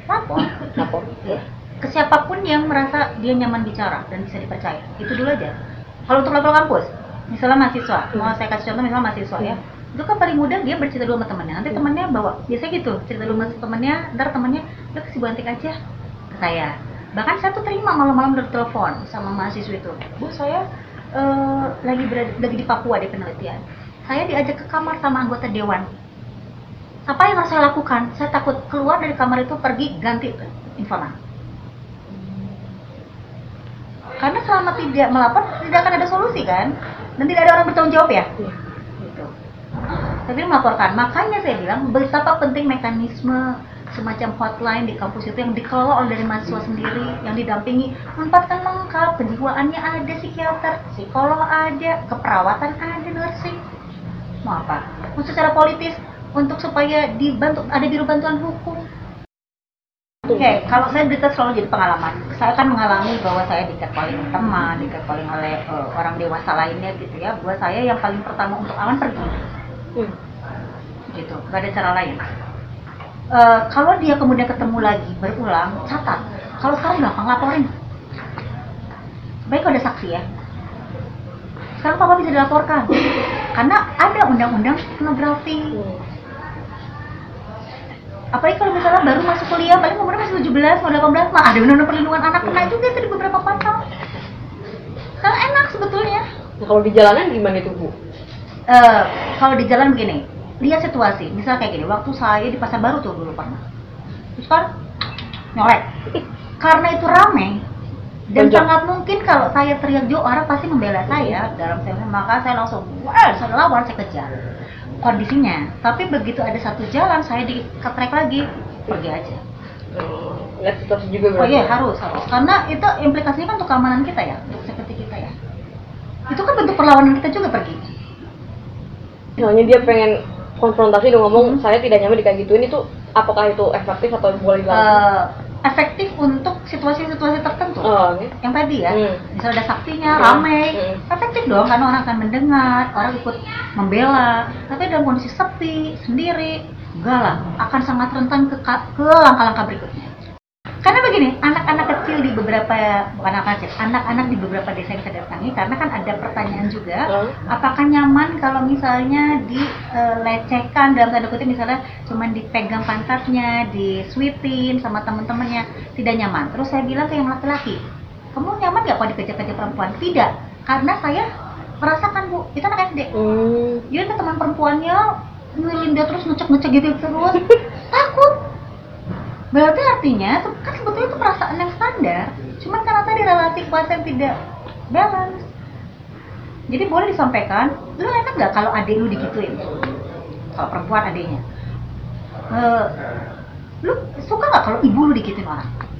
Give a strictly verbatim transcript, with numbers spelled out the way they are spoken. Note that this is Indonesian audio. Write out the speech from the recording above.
lapor lapor ya. Ke siapapun yang merasa dia nyaman bicara dan bisa dipercaya, itu dulu aja. Kalau untuk level kampus, misalnya mahasiswa, hmm. mau saya kasih contoh misalnya mahasiswa hmm. ya, itu kan paling mudah dia bercerita dulu sama temannya, nanti hmm. temannya bawa, biasanya gitu, cerita dulu sama temannya, ntar temannya, udah kasih banting aja ke saya. Bahkan saya tuh terima malam-malam dari telepon sama mahasiswa itu, bu saya uh, lagi berada, lagi di Papua di penelitian, saya diajak ke kamar sama anggota dewan. Apa yang harus saya lakukan? Saya takut keluar dari kamar itu pergi ganti informan. Karena selama tidak melapor tidak akan ada solusi kan, dan tidak ada orang bertanggung jawab ya. Iya. Gitu. Tapi melaporkan. Makanya saya bilang betapa penting mekanisme semacam hotline di kampus itu yang dikelola oleh dari mahasiswa sendiri, yang didampingi, menempatkan lengkap, penjiwaannya ada, psikiater, psikolog ada, keperawatan ada, nursing. Mau apa? Untuk secara politis, untuk supaya dibantu, ada biro bantuan hukum. Oke, okay, kalau saya cerita selalu jadi pengalaman. Saya kan mengalami bahwa saya di-catcalling teman, di-catcalling oleh uh, orang dewasa lainnya gitu ya. Buat saya yang paling pertama untuk aman pergi. Hmm. Gitu, gak ada cara lain. Uh, kalau dia kemudian ketemu lagi berulang, catat. Kalau sekarang gampang laporin. Baik kalau ada saksi ya. Sekarang papa bisa dilaporkan. Karena ada undang-undang pornografi. Hmm. Apalagi kalau misalnya baru masuk kuliah, paling umurnya masih tujuh belas, mau delapan belas, mah ada undang-undang perlindungan anak, kena juga itu di beberapa pasal. Karena enak sebetulnya. Nah, kalau di jalanan gimana itu, Bu? Uh, kalau di jalan begini, lihat situasi. Misalnya kayak gini, waktu saya di Pasar Baru tuh dulu pernah. Terus kan nyolek. Karena itu rame dan Bajak. Sangat mungkin kalau saya teriak jauh, orang pasti membela saya dalam saya, maka saya langsung, wah, saya lawan, saya kejar. Kondisinya, tapi begitu ada satu jalan saya diketrek lagi, pergi aja. Lihat situasi juga. Oh iya harus harus, karena itu implikasinya kan untuk keamanan kita ya, untuk seperti kita ya. Itu kan bentuk perlawanan kita juga pergi. Soalnya dia pengen konfrontasi dan ngomong hmm. saya tidak nyaman di kayak gituin, itu apakah itu efektif atau boleh dilakukan? Uh, efektif untuk situasi-situasi tertentu. Oh, okay. Yang tadi ya, hmm. misalnya ada saksinya, hmm. ramai, hmm. efektif dong karena orang akan mendengar, orang ikut membela. Tapi dalam kondisi sepi, sendiri, enggak lah, akan sangat rentan ke, ke langkah-langkah berikutnya. Karena begini, anak-anak kecil di beberapa, bukan anak kecil, anak-anak di beberapa desa yang saya datangi, karena kan ada pertanyaan juga, hmm. apakah nyaman kalau misalnya dilecehkan, dalam tanda kutip misalnya cuma dipegang pantatnya, disweetin sama teman-temannya, tidak nyaman. Terus saya bilang ke yang laki-laki, kamu nyaman nggak kalau dikejar-kejar perempuan? Tidak, karena saya merasakan bu, itu anak S D. Hmm. Jadi teman perempuannya nyuilin dia terus ngecek-ngecek gitu terus, takut. Berarti artinya kan sebetulnya itu perasaan yang standar, cuman karena tadi relasi kuasa yang tidak balance. Jadi boleh disampaikan, lu enak nggak kalau adik lu digituin? Kalau perempuan adiknya, e, lu suka nggak kalau ibu lu digituin orang?